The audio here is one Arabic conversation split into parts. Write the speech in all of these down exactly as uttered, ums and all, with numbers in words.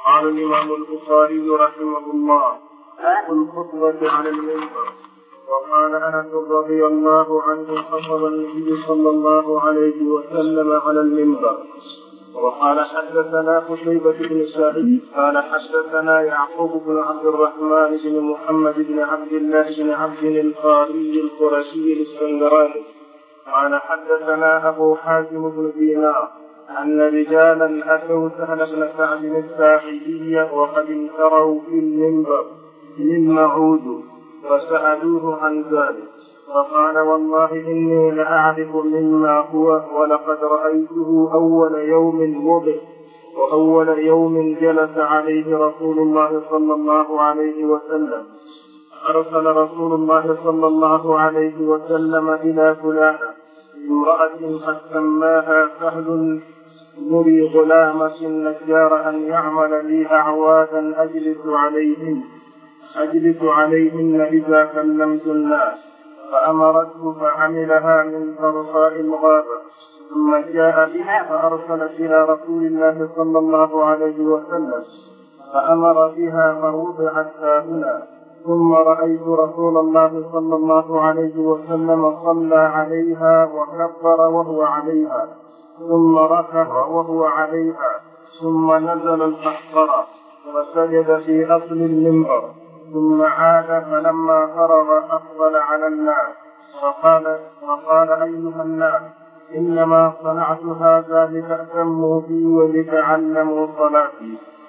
قال الإمام البخاري رحمه الله: الخطبة على المنبر. وقال أنس رضي الله عنه: خطب النبي صلى الله عليه وسلم على المنبر. وقال حدثنا قتيبة بن سعيد قال حدثنا يعقوب بن عبد الرحمن بن محمد بن عبد الله بن عبد القاري القرشي الاسكندراني قال حدثنا أبو حازم بن دينار أن رجالا أتوا سهل بن سعد الساعدي وقد انكروا في المنبر مما عودوا فسألوه عن ذلك فقال: والله إني لأعرف مما هو، ولقد رأيته أول يوم وضع وأول يوم جلس عليه رسول الله صلى الله عليه وسلم. أرسل رسول الله صلى الله عليه وسلم إلى فلانة امرأة قد سماها سهل: مري غلامة النجار أن يعمل لي أعوادا أجلس عليهن أجلس عليهن إذا كلمت الناس، فأمرته فعملها من فرقاء الغابة، ثم جاء بها فأرسلت إلى رسول الله صلى الله عليه وسلم فأمر بها فوضعت هنا، ثم رأيت رسول الله صلى الله عليه وسلم صلى عليها وكبر وهو عليها، ثم ركع وهو عليها، ثم نزل القحطرة وسجد في أصل المنبر، ثم عاد فلما فرغ أقبل على الناس فقال, فقال: أيها الناس، إنما صنعت هذا لتأتموا بي ولتعلموا صلاتي.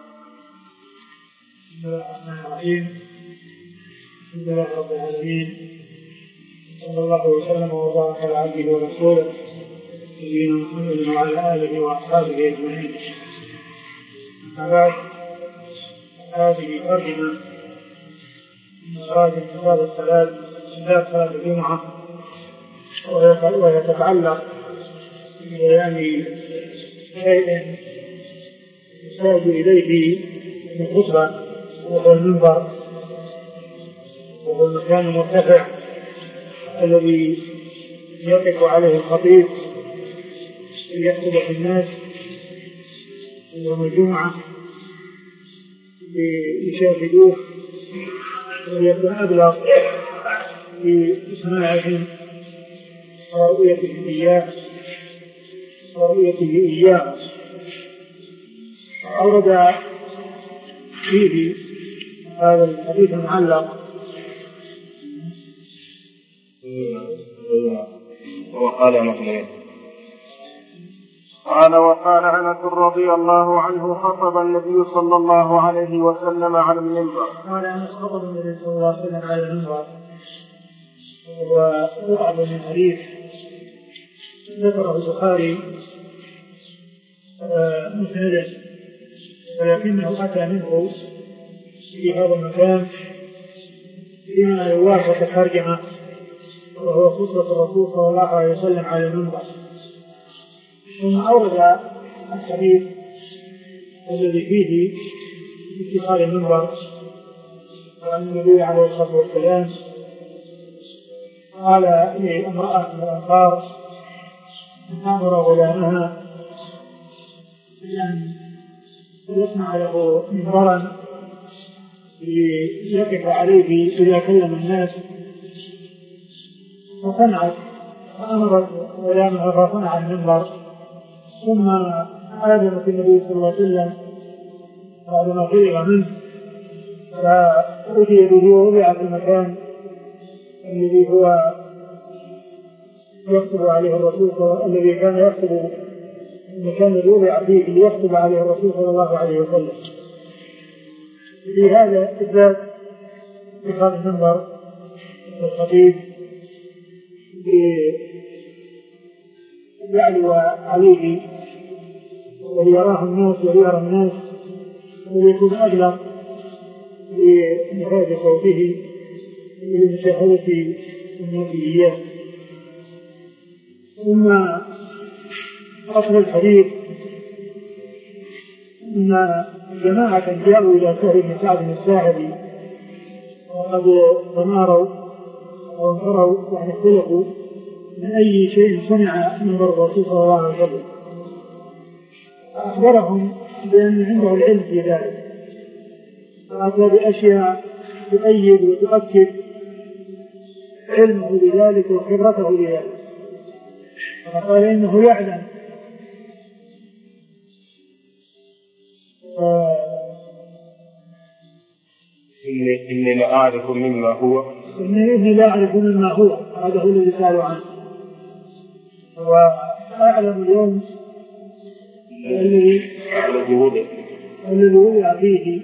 بسم الله الرحمن الرحيم. الحمد لله رب العالمين، صلى الله وسلم وبارك على عبده ورسوله نبينا محمد وعلى آله وأصحابه أجمعين. أما بعد، هذه ترجمة مصادر كتاب الصلاة كتاب صلاة الجمعة، وهي تتعلق ببيان شيء يحتاج إليه في الخطبة، وهو المنبر، وهو المكان المرتفع الذي يقف عليه الخطيب ليخطب في الناس يوم الجمعة ليشاهدوه وليكون أبلغ في إسماعهم ورؤيته إياه ورؤيته إياه. أورد فيه هذا الحديث المعلق: وقال محمد قال وقال أنس رضي الله عنه: خطب النبي صلى الله عليه وسلم على المنبر. قال أنس: خطب النبي صلى الله عليه وسلم على المنبر. وقطع من حديث ذكره البخاري مسندا، ولكنه أتى منه في هذا المكان بما يوافق الترجمة، وهو خطبة الرسول صلى الله عليه وسلم على المنبر. ثم أورد الحديث الذي فيه اتخاذ المنبر، وأن النبي عليه الصلاة والسلام قال لامرأة من الأنصار أن تأمر غلامها أن يصنع له منبرا ليقف عليه إذا كلم الناس، فصنعت فأمرت غلامها فصنع المنبر. ثم آذنت النبي صلى الله عليه وسلم بعدما فرغ منه، فأتي به ووضع في المكان الذي هو يخطب عليه الرسول الذي كان يخطب المكان الذي وضع فيه ليخطب عليه الرسول صلى الله عليه وسلم. في هذا إثبات اتخاذ المنبر للخطيب ليعلو عليه وليراه الناس وليرى الناس وليكون أبلغ لنفاذ صوته ولمشاهدة الناس إياه. ثم أصل الحديث أن جماعة جاءوا إلى سهل بن سعد الساعدي وقد تماروا وانكروا يعني اختلفوا من أي شيء صنع من الرسول صلى الله عليه وسلم. أخبرهم بأن عنده العلم في ذلك، وأتى بأشياء تؤيد وتؤكد علمه بذلك وخبرته بذلك، فقال إنه يعلم إني لا أعرف مما هو إني لا أعرف مما هو هذا هو الذي سألوا عنه. وأعلم اليوم الذي الذي وضع فيه،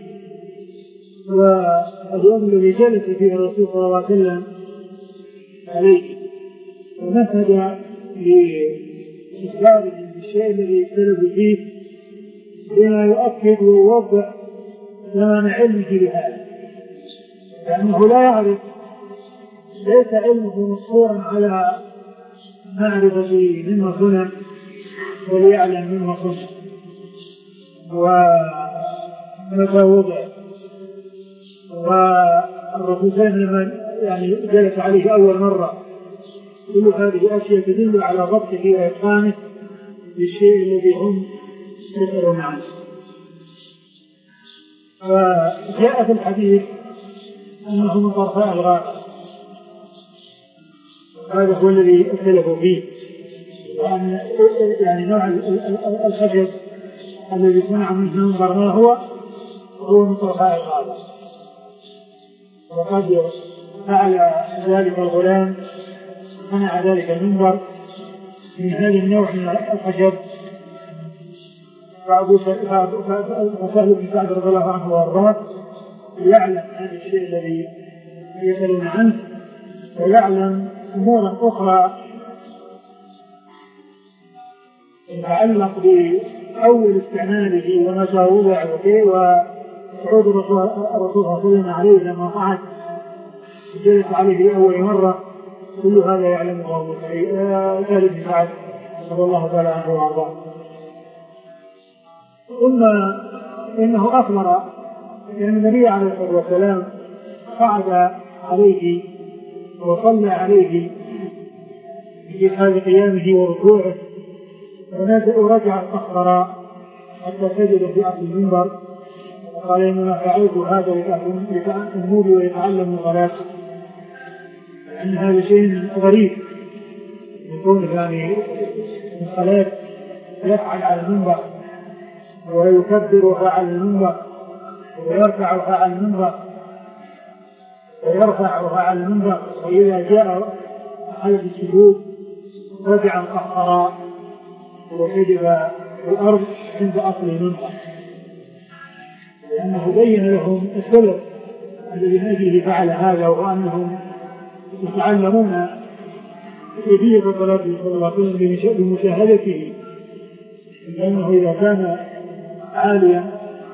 واليوم الذي جلس فيه الرسول صلى الله عليه وسلم عليه ومهد لإخباره بالشيء الذي اختلف فيه بما يؤكد ويوضح زمان علمه بهذا، لأنه لا يعرف، ليس علمه مصورا على معرفة مما هنا وليعلم مما هنا ومتى وضع. والرسول صلى الله عليه وسلم يعني جلس عليه أول مرة، كل هذه أشياء تدل على ضبطه وإتقانه للشيء الذي هم يسألون عنه. فجاء في الحديث أنه من طرفاء الغابة، هذا هو الذي اختلفوا فيه، وأن يعني نوع الخشب الذي صنع منه المنبر ما هو هو من طرفاء الغابة. وقد فعل ذلك الغلام صنع ذلك المنبر من هذا النوع من الخشب، فسهل بن سعد رضي الله عنه وارضاه يعلم هذا الشيء الذي يسألون عنه، ويعلم امورا اخرى تتعلق باول استعماله ومتى وضع وصعود الرسول صلى الله عليه وسلم عليه لما قعد جلس عليه لاول مره، كل هذا يعلمه ابو سهل بن سعد رضي الله تعالى عنه وارضاه. ثم انه اخبر ان النبي عليه الصلاه والسلام قعد عليه وصلى عليه في حال قيامه وركوعه، ونزل ورجع الاخر حتى سجد في اصل المنبر، وقال انما فعلت هذا لتأمل ويتعلم الصلاه، لان هذا شيء غريب يكون يعني الصلاه يفعل على المنبر ويكبرها على المنبر ويرفعها على المنبر ويرفعها على المنبر، وإذا جاء حالة السجود رجع مؤخرا وسجد في الأرض عند أصل المنبر، لأنه بين لهم السبب الذي من أجله فعل هذا، وأنهم يتعلمون كيفية صلاته صلى الله عليه وسلم بمشاهدته، لأنه إذا كان عاليا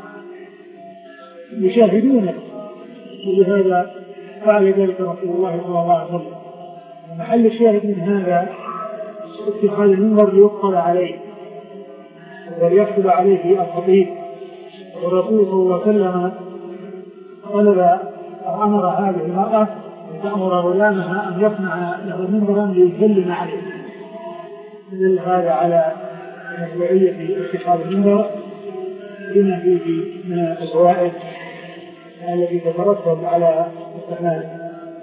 يشاهدونه، ولهذا فعل ذلك رسول الله صلى الله عليه وسلم. محل الشاهد من هذا اتخاذ المنبر ليقصد عليه وليكتب عليه الخطيب، والرسول صلى الله عليه وسلم طلب أو أمر هذه المرأة تأمر غلامها أن يصنع له منبرا ليسلم عليه، دل هذا على مشروعية اتخاذ المنبر بما فيه من الفوائد التي تترتب على استعماله.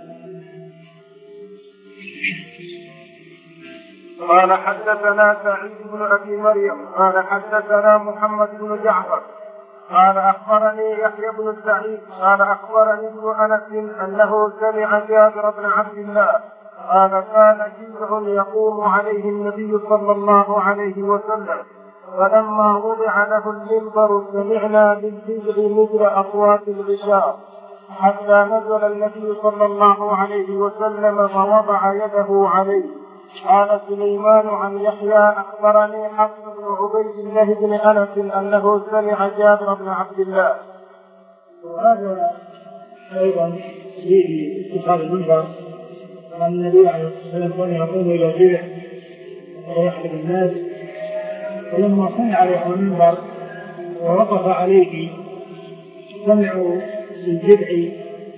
قال حدثنا سعيد بن ابي مريم قال حدثنا محمد بن جعفر قال اخبرني يحيى بن سعيد قال اخبرني ابن انس انه سمع جابر بن عبد الله قال كان جزع يقوم عليه النبي صلى الله عليه وسلم، فلما وضع له المنبر سمعنا بالجزع مثل اصوات الغشاء، حتى نزل النبي صلى الله عليه وسلم فوضع يده عليه. قال سليمان عن يحيى اخبرني حفص بن عبيد الله بن انس انه سمع جابر بن عبد الله. وهذا ايضا فيه اتخاذ المنبر، ان النبي عليه الصلاه والسلام كان يقوم الى الجزع ويحلب الناس، ولما صنع عليه المنبر ووقف عليه سمعوا بالجذع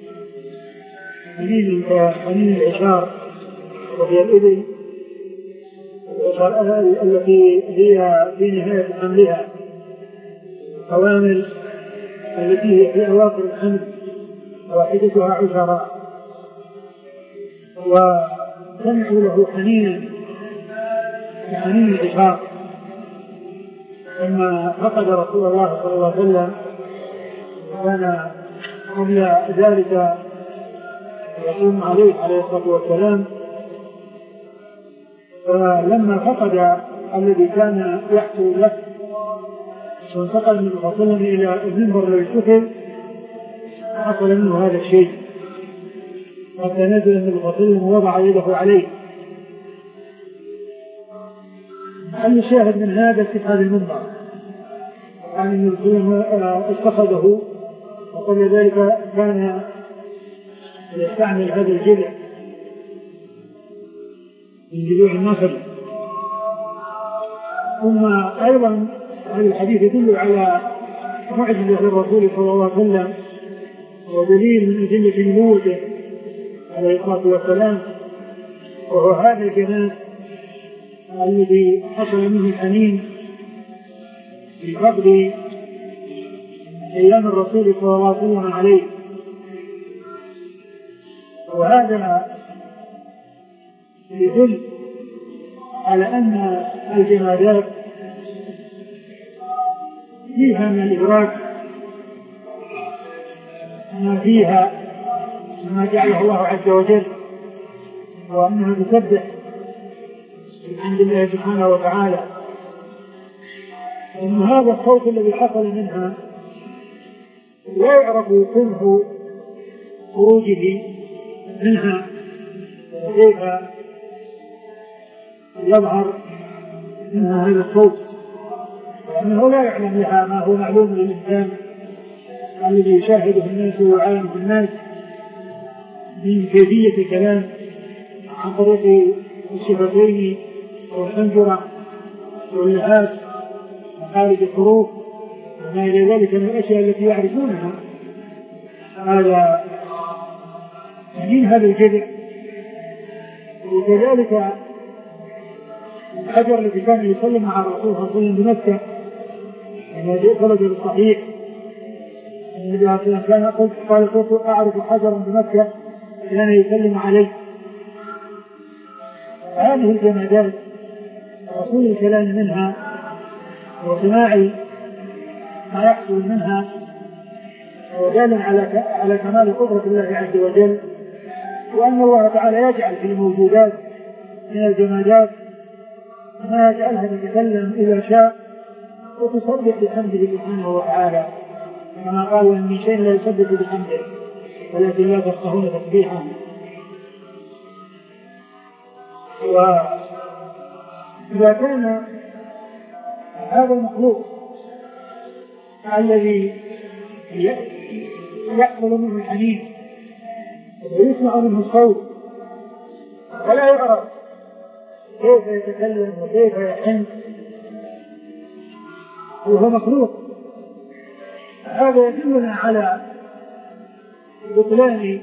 قليل قليل العشار وهي الإبل التي هي في نهاية حملها حوامل التي هي في أواخر الخمس واحدتها عشراء، وسمعوا له حنينا كحنين العشاق. لما فقد رسول الله صلى الله عليه وسلم كان قبل ذلك يقوم عليه عليه الصلاة والسلام، فلما فقد الذي كان يحصل له وانتقل من الرسول إلى المنبر الذي اتخذ، حصل منه هذا الشيء حتى نزل من الرسول ووضع يده عليه. هل الشاهد من هذا اتخاذ المنبر؟ يعني أن الرسول اتخذه، وقبل ذلك كان يستعمل هذا الجذع من جذوع النخل. ثم أيضا هذا الحديث يدل على معجزة الرسول صلى الله عليه وسلم، ودليل من أدلة نبوته عليه الصلاة والسلام، وهو هذا الجنان الذي حصل منه الحنين في فقد أيام الرسول صلى الله عليه وسلم عليه. وهذا يدل على أن الجمادات فيها من الإدراك ما فيها ما جعله الله عز وجل، وأنها تسبح بحمد الله سبحانه وتعالى. إن هذا الصوت الذي حصل منها لا يعرف كنه خروجه منها وكيف يظهر منها هذا الصوت، لأنه لا يعلم لها ما هو معلوم للإنسان الذي يشاهده الناس ويعلمه الناس من كيفية الكلام عن طريق الشفتين والحنجرة واللهات وخارج الحروف وما إلى ذلك من الأشياء التي يعرفونها. هذا من هذا الجذع. وكذلك الحجر الذي كان يسلم مع الرسول صلى الله عليه وسلم بمكة، لما خرج بالصحيح النبي صلى الله عليه وسلم كان قال كنت أعرف حجرا بمكة كان يسلم عليه. هذه الجمادات رسول الكلام منها وسماع ما يحصل منها ودال على على كمال قدرة الله عز وجل، وأن الله تعالى يجعل في الموجودات من الجمادات ما يجعلها تتكلم إذا شاء وتصدق بحمده سبحانه وتعالى، كما قال إن من شيء لا يصدق بحمده ولكن لا تفقهون تسبيحه. وإذا كان هذا المخلوق الذي يحصل منه الحنين ويسمع منه الصوت ولا يعرف كيف يتكلم وكيف يحن وهو مخلوق، هذا يدلنا على بطلان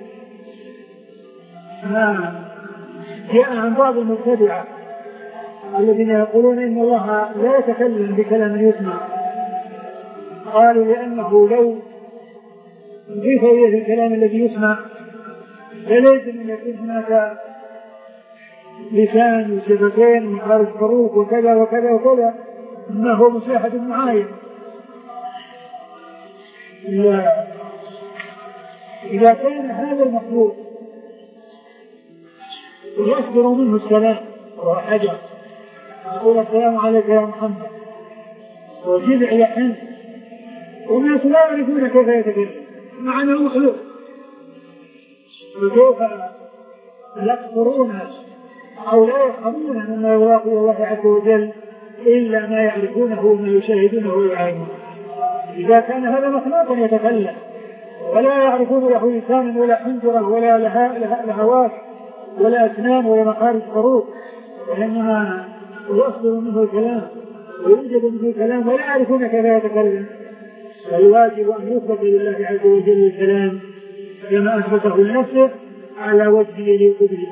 ما جاء عن بعض المبتدعة الذين يقولون إن الله لا يتكلم بكلام يسمع. قالوا لأنه لو كيف إليه الكلام الذي يسمع فلازم أن يكون هناك لسان وشفتين ومخارج حروف وكذا وكذا وكذا، ما هو مشاهد معاين. إذا كان هذا المخلوق يصدر منه السلام وهو حجر يقول السلام عليك يا محمد وجذع يحن، والناس لا يعرفون كيف يتكلم مع أنه مخلوق، وكيف يكفرون أو لا يفهمون مما يراقب الله عز وجل إلا ما يعرفونه وما يشاهدونه ويعاينونه. إذا كان هذا مخلوقا يتكلم ولا يعرفون له لسانا ولا حنجرة ولا لهوات ولا أسنان ولا مخارج حروف، وإنما يصدر منه الكلام ويوجد منه الكلام ولا يعرفون كيف يتكلم، فالواجب أن يثبت لله عز وجل الكلام كما أثبته لنفسه على وجه يليق به.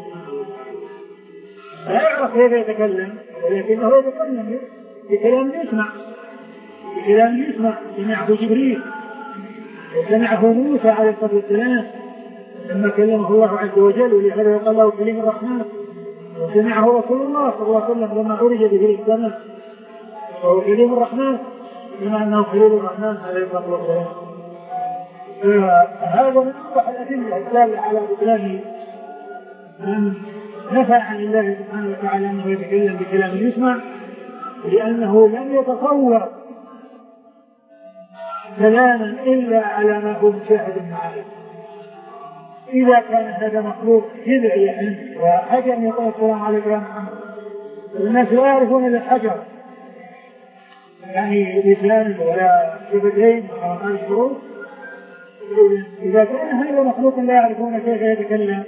لا يعرف كيف يتكلم ولكنه يتكلم بكلام يسمع، بكلام يسمع سمعه جبريل وسمعه موسى عليه الصلاة والسلام لما كلمه الله عز وجل، ولهذا قال له كليم الرحمن. وسمعه رسول الله صلى الله عليه وسلم لما عرج به السماء وهو كليم الرحمن، بما أنه خليل الرحمن عليه الصلاة والسلام. هذا من أصبح الأدلة الدالة على بطلان من نفى عن الله سبحانه وتعالى أنه يتكلم بكلام يسمع، لأنه لم يتصور كلاما إلا على ما هو مشاهد معه. إذا كان هذا مخلوق جذعي عنه وحجر يقول السلام عليك يا محمد، الناس لا يعرفون إلا الحجر، يعني لسان ولا شفتين ولا خمس حروف. إذا كان هذا مخلوق لا يعرفون كيف يتكلم،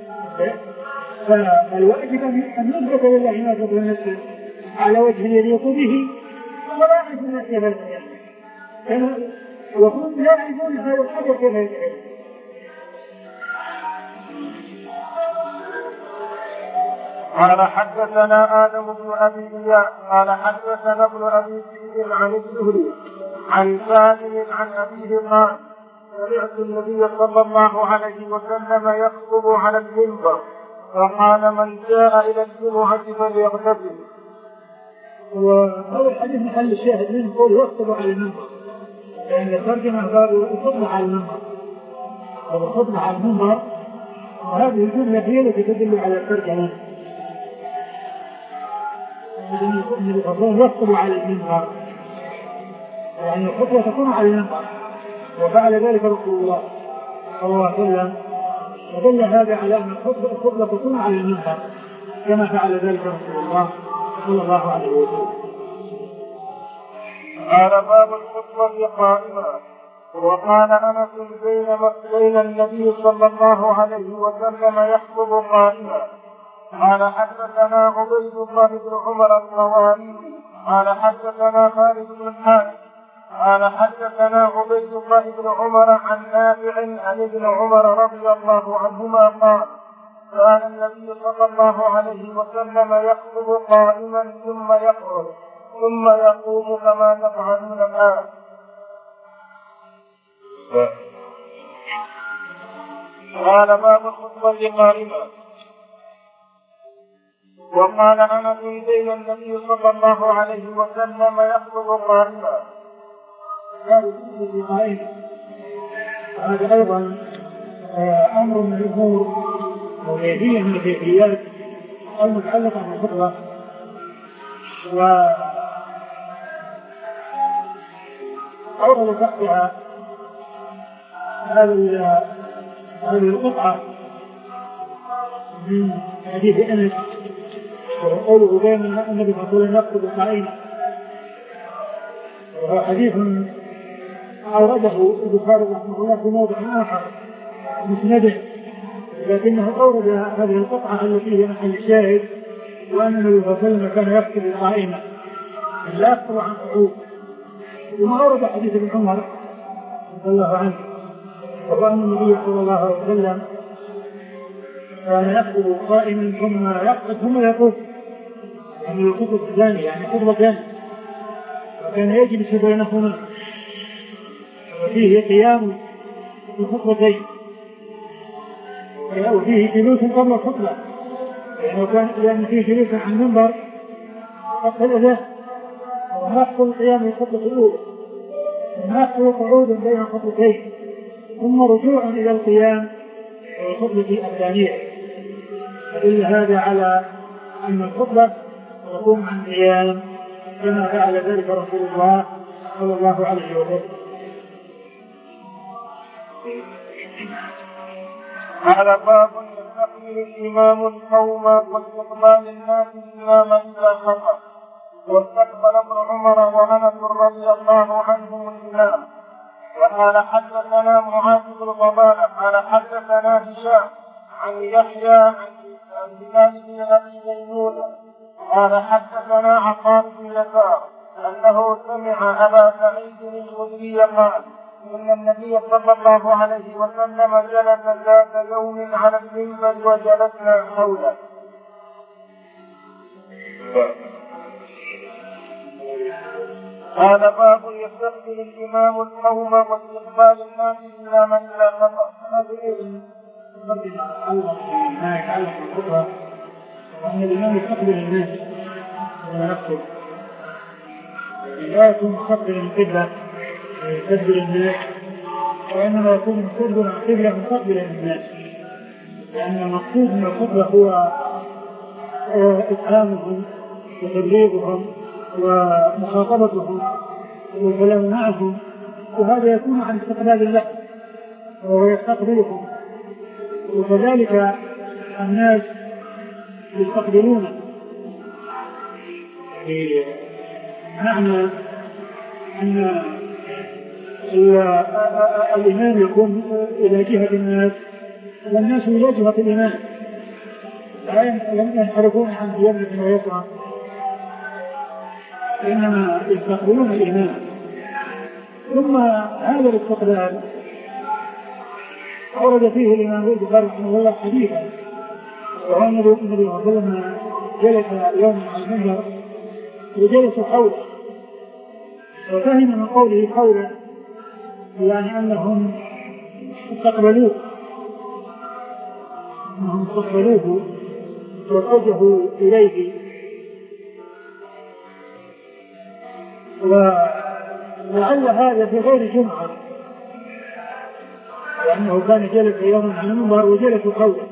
فالواجب أن نثبت لله ما تقول نفسه على وجه يليق به، ولا يعرف الناس كيف يتكلم، وهم لا يعرفون هذا الحجر كيف يتكلم. قال حدثنا آدم بن أبي إياس قال حدثنا ابن أبي ذئب عن الزهري عن سالم عن أبيه قال سمعت النبي صلى الله عليه وسلم يخطب على المنبر فقال من جاء إلى الجمعة فليغتسل. وهذا الحديث محل الشاهد منه قول يخطب على المنبر، لأن الترجمة قالوا الخطبة على المنبر، والخطبة على المنبر وهذه الجملة هي التي تدل على الترجمة. النبي صلى الله عليه وسلم يخطب على المنبر، يعني الخطبة تكون على المنبر، وفعل ذلك رسول الله صلى الله عليه وسلم، ودل هذا على أن الخطبة تكون على المنبر كما فعل ذلك رسول الله صلى الله عليه وسلم. قال باب الخطبة قائما. وقال أنس بين النبي صلى الله عليه وسلم يخطب قائما. قال حدثنا عبيد الله بن عمر الطوائي قال حدثنا خالد بن الحارث قال حدثنا عبيد الله بن عمر عن نافع عن ابن عمر رضي الله عنهما قال كان النبي صلى الله عليه وسلم يخطب قائما ثم يقعد ثم يقوم كما تفعلون الآن. قال باب الخطبة قائما. وقال أنس بين النبي صلى الله عليه وسلم يخطب قائما. هذا أيضا أمر من الأمور وكيفية من الكيفيات المتعلقة بالخطبة، وأورد تحتها هذه القطعة من حديث أنس وقوله بين النبي صلى الله عليه وسلم يخطب قائما، وهو حديث أورده البخاري رحمه الله في موضع آخر مسنده، لكنه أورد هذه القطعة التي هي محل الشاهد، وأن النبي صلى الله عليه وسلم كان يخطب قائما لا يخطب عن قعود. ثم أورد حديث ابن عمر رضي الله عنه وهو أن النبي صلى الله عليه وسلم كان يخطب قائما ثم يقعد ثم يقوم، يعني الخطبة الثانية يعني خطبتان، وكان يجلس بينهما وفيه قيام الخطبتين وفيه جلوس قبل الخطبة، يعني كان يعني فيه جلوس عن المنبر قبل ذلك، ويحصل قيام الخطبة الأولى ثم يحصل قعود بين الخطبتين ثم رجوع إلى القيام الخطبة الثانية. فدل هذا على أن الخطبة تقوم عن قيام كما فعل ذلك رسول الله صلى الله عليه وسلم. هذا باب يستقبل الإمام القوم واستقبال الناس الإمام إذا خطب. واستقبل ابن عمر وأنس رضي الله عنهم الإمام. وقال حدثنا معاذ بن فضالة قال حدثنا هشام عن يحيى عن بلال بن أبي ميمون قال حدثنا عطاء بن يسار أنه سمع أبا سعيد الخدري قال إن النبي صلى الله عليه وسلم جلس ذات يوم على المنبر وجلسنا حوله. قال باب يستقبل الإمام القوم واستقبال الناس إلا من لا خطأ. يقدم الله ما يتعلق بالخطبة وأن الإمام يستقبل الناس ولا يخطب، لا يكون مستقبل القبلة يستقبل الناس، وإنما يكون مستقبل القبلة مستقبلا للناس، لأن المقصود من الخطبة هو إفهامهم وتبليغهم ومخاطبتهم والكلام معهم، وهذا يكون عن استقبال الله وهو يستقبلهم، وكذلك الناس يستقبلونه. معنى أن الإمام يكون إلى جهة الناس والناس إلى جهة الإمام، لا ينحرفون عن يمنة ويسرى، إنما يستقبلون الإمام. ثم هذا الاستقبال ورد فيه الإمام البخاري رحمه الله حديثا، وهو النبي صلى الله عليه وسلم جلس يوم على المنبر وجلس حوله، وفهم من قوله حوله يعني أنهم استقبلوه أنهم استقبلوه واتجهوا إليه، ولعل هذا في غير جمعة، لأنه كان جلس يوما على المنبر وجلسوا حوله،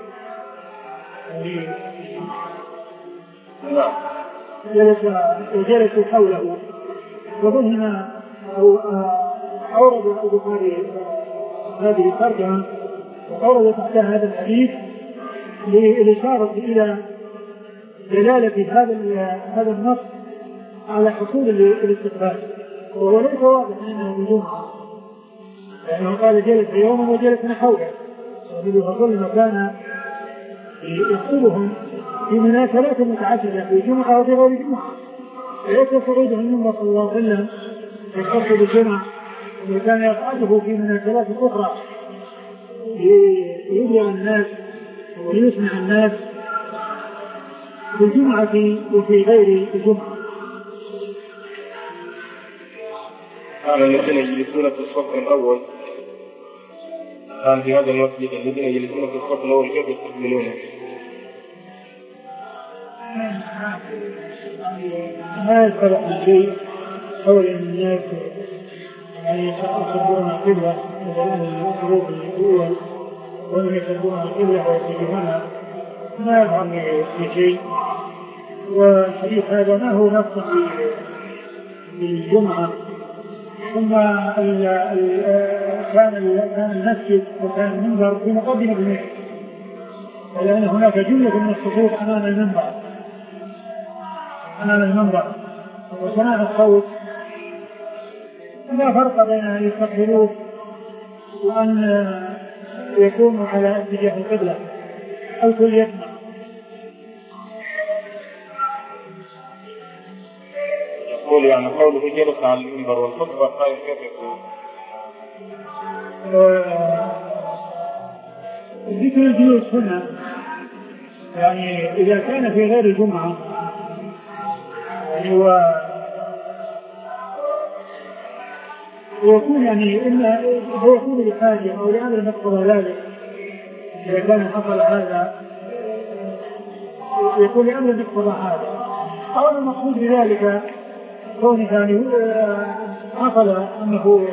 جلس وجلسوا حوله، وفهم أو أورد البخاري هذه الترجمة وأورد تحت هذا الحديث للإشارة إلى دلالة هذا هذا النص على حصول الاستقبال، وهو ليس واضح أنه بجمعة، لأنه قال جلس يوما وجلس حوله، وبالرسول كان يخطبهم في مناسبات متعددة في جمعة وفي غير جمعة، ليس صعوده النبي صلى الله عليه وسلم يخطب الجمعة، وكان يقعده في مناسبات أخرى ليبلغ الناس ويسمع الناس في الجمعة وفي غير الجمعة. كان الذين يجلسون في الصف الأول، كان في هذا المسجد الذين يجلسون في الصف الأول كيف يستقبلونه؟ ما يفرق من شيء حول الناس يعني يصدرون القبلة مثلا الشروط الأول وهم يصدرون القبلة ويتجهونها، ما يفعل في شيء. والحديث هذا ما هو نص في الجمعة. ثم كان كان المسجد وكان المنبر في مقدمة المسجد، لأن هناك جملة من الصفوف أمام المنبر أمام المنبر وسماع الصوت لا فرق بين أن يستقبلوه وأن يكونوا على اتجاه القبلة، الكل يسمع. يقول يعني قوله جلس على المنبر والخطبة قائم كيف يكون؟ ذكر الجلوس هنا يعني إذا كان في غير الجمعة هو ويكون يعني إما هو يكون لحاجة أو لأمر مقتضى ذلك، إذا كان حصل هذا يكون لأمر مقتضى هذا، أو المقصود بذلك كون يعني حصل أنه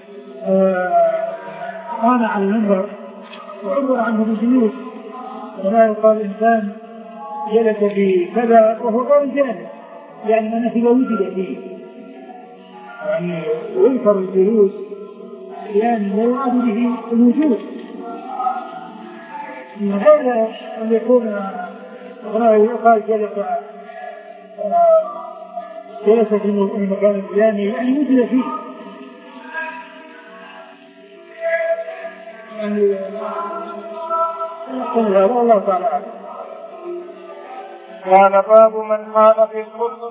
قام على المنبر وعبر عنه بالجلوس، ولا يقال إنسان جلس في كذا وهو غير جالس، يعني أنه إذا وجد فيه يعني وينكر الجلوس يعني لا يعد به الوجود، من هذا أن يكون يقال جلس جلس في المكان الفلاني يعني وجد فيه، يعني الله تعالى أعلم. قال باب من قال في الخطبة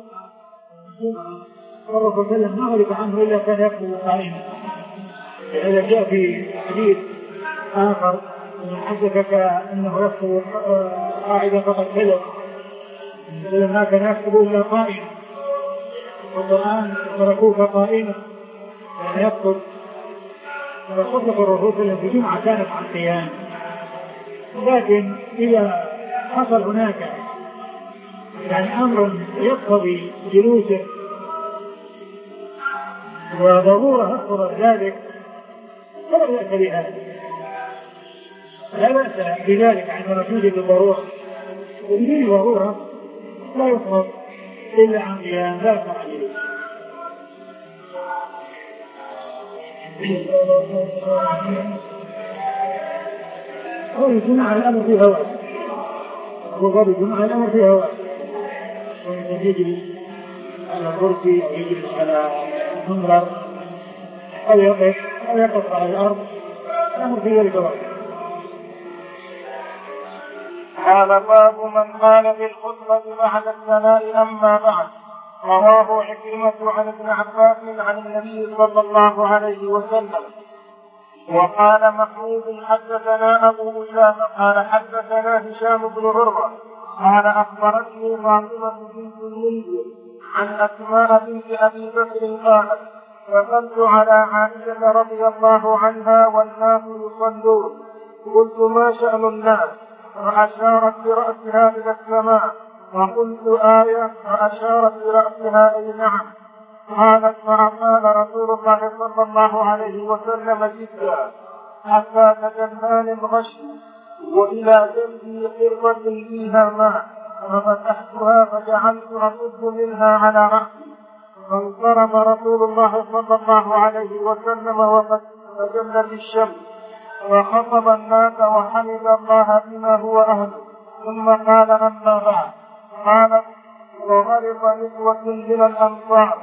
الله صلى الله عليه وسلم ما عرف عنه إلا كان يخطب قائما. إذا جاء في حديث آخر من حدثك أنه يخطب قاعدة فقد كذب، ما كان يخطب إلا قائما، والقرآن تركوه قائمة يعني يخطب ويطلق الرسول في جمعة كانت عن قيام. لكن إذا حصل هناك يعني أمر يقتضي جلوسه وضرورة أكبر ذلك فلا بأس بهذا، لا بأس بذلك عندما توجد الضرورة. وبدون ضرورة لا يخطب إلا عن قيام لا تعليل. هو الجمعة الأمر فيها واسع، هو باب الجمعة الأمر فيها واسع، ومن يجلس على كرسي أو يجلس على منبر أو يقف أو يقف على الأرض، الأمر في ذلك واسع. قال باب من قال في الخطبة بعد الثناء أما بعد. رواه عكرمة عن ابن عباس عن النبي صلى الله عليه وسلم. وقال محمود حدثنا أبو أسامة قال حدثنا هشام بن عروة قال أخبرتني فاطمة بنت المنذر عن أسماء بنت أبي بكر قالت دخلت على عائشة رضي الله عنها والناس يصلون قلت ما شأن الناس؟ فأشارت برأسها إلى السماء وقلت آية فأشارت برأسها أي نعم. قالت فأطال رسول الله صلى الله عليه وسلم جدا حتى تجنان الغش وإلى جنبي قربة فيها ماء ففتحتها فجعلت أصب منها على رأسي فانصرم رسول الله صلى الله عليه وسلم وقد تجلى بالشمس وخطب الناس وحمد الله بما هو أهله ثم قال أما بعد. قالت وغرق نسوة من الأنصار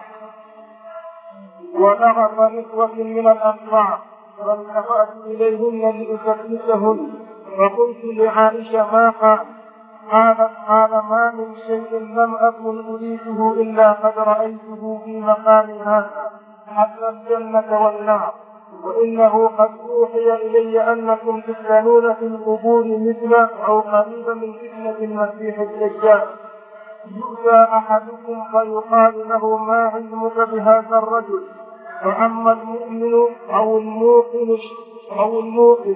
ولغط نسوة من الأنصار فالتفأت إليهن لأسكتهن فقلت لعائشة ما قال؟ قالت قال ما من شيء لم أكن أريده إلا قد رأيته في مقام هذا حتى الجنة والنار وإنه قد أوحي إلي أنكم تفتنون في القبور مثل أو قريبا من فتنة المسيح الدجال يؤتى أحدكم فيقال له ما علمك بهذا الرجل فأما المؤمن أو الموقن أو الموقن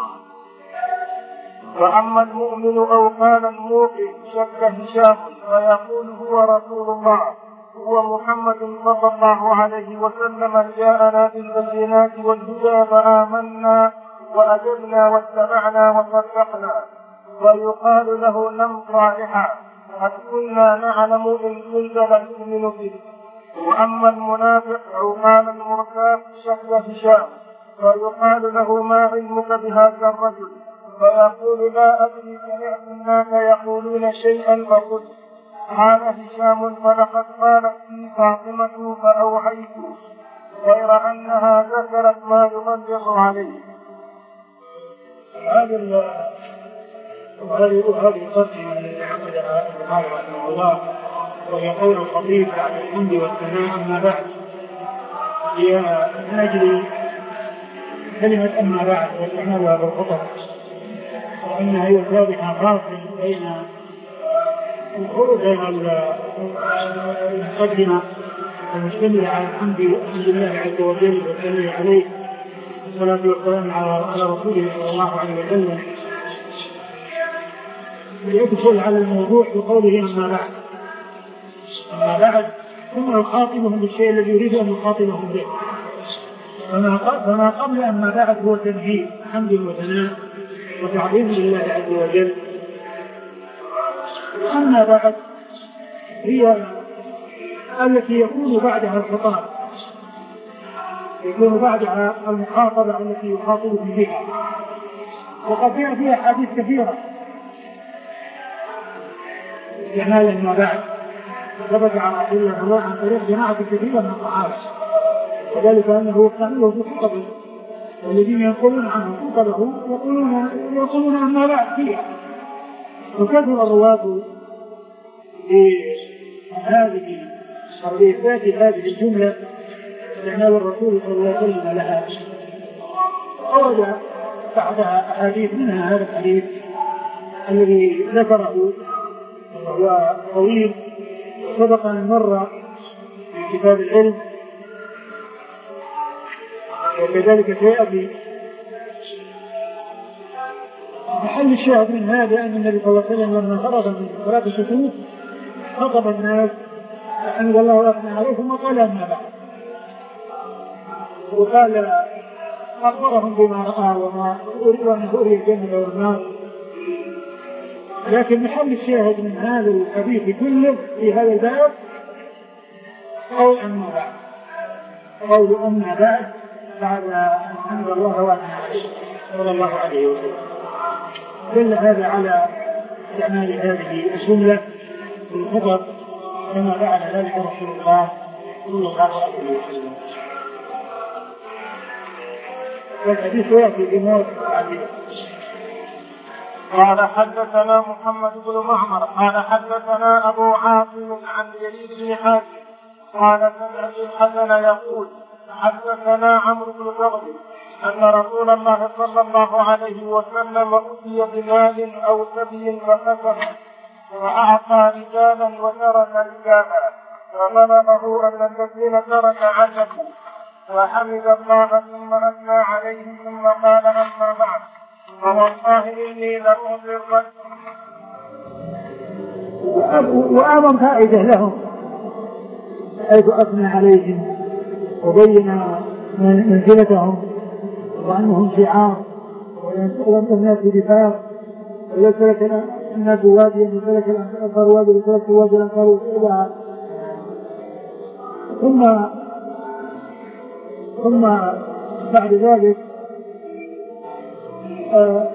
فأما المؤمن أو قال الموقن شك هشام فيقول هو رسول الله هو محمد صلى الله عليه وسلم جاءنا بالبينات والهدى فآمنا وأجبنا واتبعنا وصدقنا ويقال له نم صالحا قد كنا نعلم إن كنت لتؤمن به. وأما المنافق أو قال المرتاب شك هشام فيقال له ما علمك بهذا الرجل فيقول لا أدري سمعت الناس يقولون شيئا فقلت. قال هشام فلقد قالت في فاطمة فأوحيت غير أنها ذكرت ما يغلق عليه. هذه هذه القسمة التي عقدها البخاري رحمه الله وهي قول الخطيب بعد الحمد والثناء أما بعد هي من أجل كلمة أما بعد واستعمالها بالخطب وأنها هي الواضحة فاصل بين الخروج بين المقدمة المشتملة على الحمد لله عز وجل والثناء عليه والصلاة والسلام على رسوله صلى الله عليه وسلم يدخل على الموضوع بقوله أما بعد أما بعد ثم يخاطبهم بالشيء الذي يريد أن يخاطبهم به. فما قبل أما بعد هو تمهيد حمد وثناء وتعظيم لله عز وجل. أما بعد هي التي يكون بعدها الخطاب يكون بعدها المخاطبة التي يخاطبهم بها وقد جاء فيها حديث كثيرة استعمال ما بعد ثبت عن رسول الله عن طريق جماعة كثيرة من الصحابة وذلك أنه يستعمله في خطبه والذين ينقلون عنه خطبه يقولون يقولون أما بعد فيها. وكثر الرواة بهذه بإثبات هذه الجملة استعمال الرسول صلى الله عليه وسلم لها. أورد بعدها أحاديث منها هذا الحديث الذي ذكره وهو طويل سبق أن مر في في كتاب العلم، وكذلك سيأتي. محل الشاهد من هذا أن النبي صلى الله عليه وسلم لما خرج من صلاة الكسوف خطب الناس حمد الله وأثنى عليه ثم قال أما بعد، وقال أخبرهم بما رأى وما أري الجنة والنار. لكن محل الشاهد من هذا الحديث كله في هذا الباب قول أما بعد، قول أما بعد بعد أن حمد الله وأثنى عليه صلى الله عليه وسلم. دل هذا على استعمال هذه الجملة في الخطب كما فعل ذلك رسول الله صلى الله عليه وسلم. والحديث يأتي بموت عديد. قال حدثنا محمد بن معمر قال حدثنا أبو عاصم عن يزيد بن حاتم قال سمعت الحسن يقول حدثنا عمرو بن ثغر أن رسول الله صلى الله عليه وسلم أتي بمال أو سبي فخسف وأعطى رجالا وترك رجالا فبلغه أن الذين ترك عجبوا وحمد الله ثم أثنى عليهم ثم قال أما بعد فوالله إني لأعطي الرجل. وأعظم فائدة لهم حيث أثنى عليهم وبين منزلتهم وأنهم شعار ولم الناس بدفاع ولو سلك الناس واديا وسلك الأنصار واديا وسلك وادي الأنصار وسلكها. ثم ثم بعد ذلك آه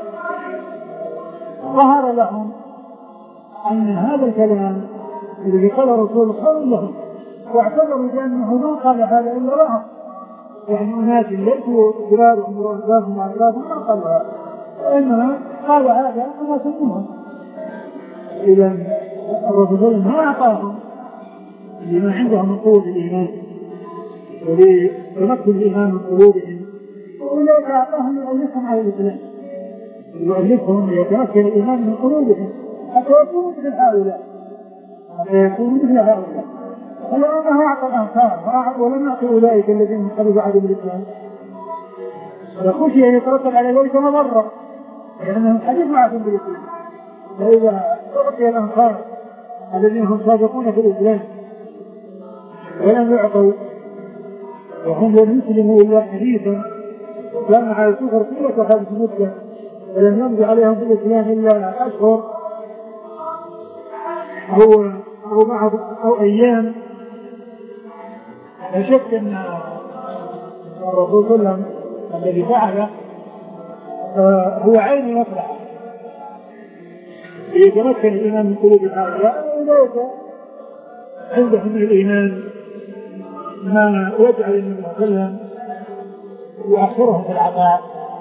ظهر لهم أن هذا الكلام الذي قال الرسول خير لهم، واعتبروا بأنه ما قال هذا إلا بعض، يعني الناس ليسوا كبارهم ورؤساهم وأشرافهم ما قالوا هذا، وإنما قال هذا أنا سموهم. إذا الرسول ما أعطاهم لما عندهم من قوة الإيمان ولتمكن الإيمان من قلوبهم، وأولئك أعطاهم يؤلفهم على الإسلام، يؤلفهم ليتمكن الإيمان من قلوبهم حتى يكونوا مثل هؤلاء حتى يكونوا مثل هؤلاء فلأنه أعطى الأنصار ولم يعطي أولئك الذين انقلبوا عدم الإسلام، فخشي أن يترتب على ذلك مضرة لأنهم حديثوا عدم بالإسلام. فإذا أعطي الأنصار الذين هم صادقون في الإسلام ولم يعطوا وهم لم يسلموا إلا حديثا كان على الكفر طيلة خمس مدة ولم يمضي عليهم في الإسلام إلا أشهر أو أو بعض أو أيام، لا شك أن الرسول صلى الله عليه وسلم الذي فعله هو عين مصلحة ليتمكن الإيمان من قلوب هؤلاء، وذلك عندهم من الإيمان ما يجعل النبي صلى الله عليه وسلم يؤخرهم في العطاء.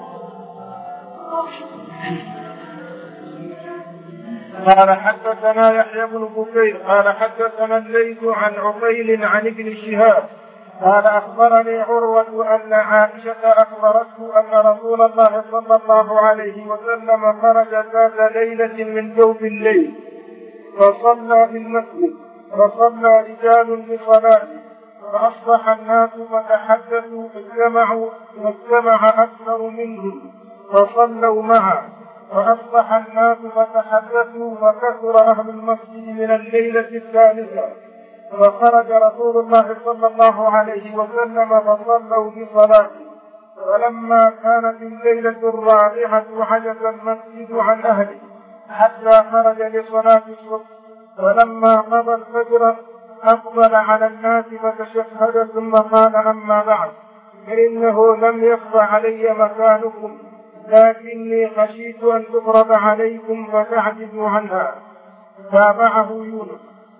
قال حدثنا يحيى بن بكير قال حدثنا الليث عن عقيل عن ابن شهاب قال أخبرني عروة أن عائشة أخبرته أن رسول الله صلى الله عليه وسلم خرج ذات ليلة من جوف الليل فصلى في المسجد فصلى رجال بصلاته فأصبح الناس فتحدثوا فاجتمعوا واجتمع أكثر منهم فصلوا معه فأصبح الناس فتحدثوا فكثر أهل المسجد من الليلة الثالثة فخرج رسول الله صلى الله عليه وسلم فصلوا بصلاته فلما كانت الليلة الرابعة حجز المسجد عن أهله حتى خرج لصلاة الصبح فلما قضى الفجر أقبل على الناس فتشهد ثم قال أما بعد فإنه لم يخفى علي مكانكم لكني خشيت أن تفرض عليكم فتعجزوا عنها. تابعه يونس.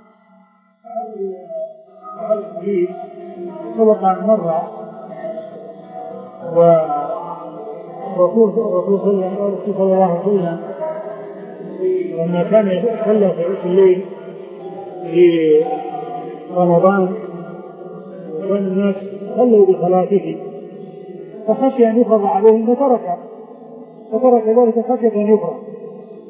هذا الحديث سبق أن مر والرسول صلى الله عليه وسلم لما كان يصلى في الليل في رمضان وكان الناس صلوا بصلاته فخشي أن يفرض عليهم فترك فترك ذلك خشية أن يفرض.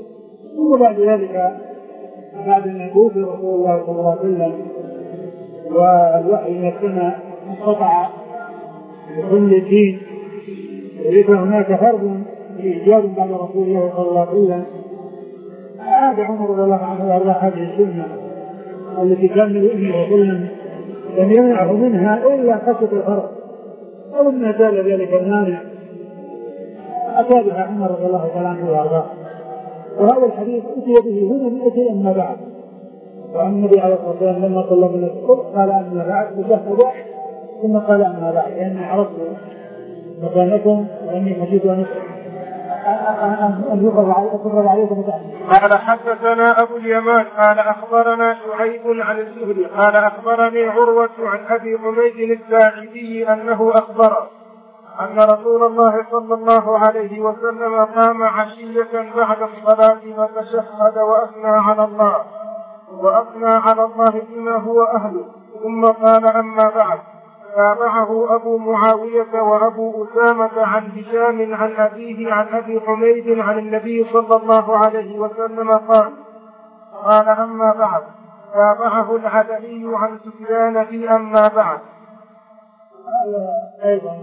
ثم بعد ذلك بعد أن يقول رسول الله صلى الله عليه وسلم والوحي إذا كان انقطع بكل دين وليس هناك فرض إيجاب بعد رسول الله صلى الله عليه وسلم، عاد عمر رضي الله عنه وارضاه هذه السنة التي كان يؤمن وسلم لم يمنعه منها إلا خشية الفرض، أو ما زال ذلك المانع أتى بها عمر رضي الله تعالى عنه وارضاه. وهذا الحديث أتي به هنا من أجل أما بعد، وأن النبي عليه الصلاة والسلام لما طلب من الصبح قال أما بعد وجهد ثم قال أما بعد، لأني عرفت مكانكم وأني خشيت أن يقرب عليكم متعلم. قال حدثنا أبو اليمان قال أخبرنا شعيب عن الزهري قال أخبرني عروة عن أبي حميد الساعدي أنه أخبره أن رسول الله صلى الله عليه وسلم قام عشية بعد الصلاة فتشهد وأثنى على الله وأثنى على الله بما هو أهله، ثم قال أما بعد. تابعه أبو معاوية وأبو أسامة عن هشام عن أبيه عن أبي حميد عن النبي صلى الله عليه وسلم قال قال أما بعد. تابعه العدلي عن سفيان في أما بعد. هذا أيضا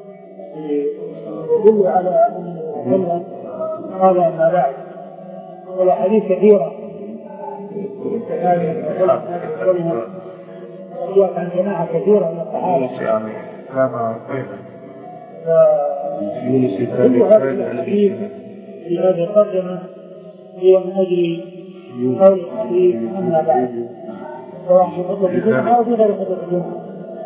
يدل على أن قال أما بعد، والأحاديث كثيرة هذه الكلمة رجعت عن جماعة كثيرة من الصحابة. كل هذه الأحاديث في هذه الترجمة هي من أجل قول الحديث أما بعد، سواء في خطبة الجمعة أو في غير خطبة الجمعة.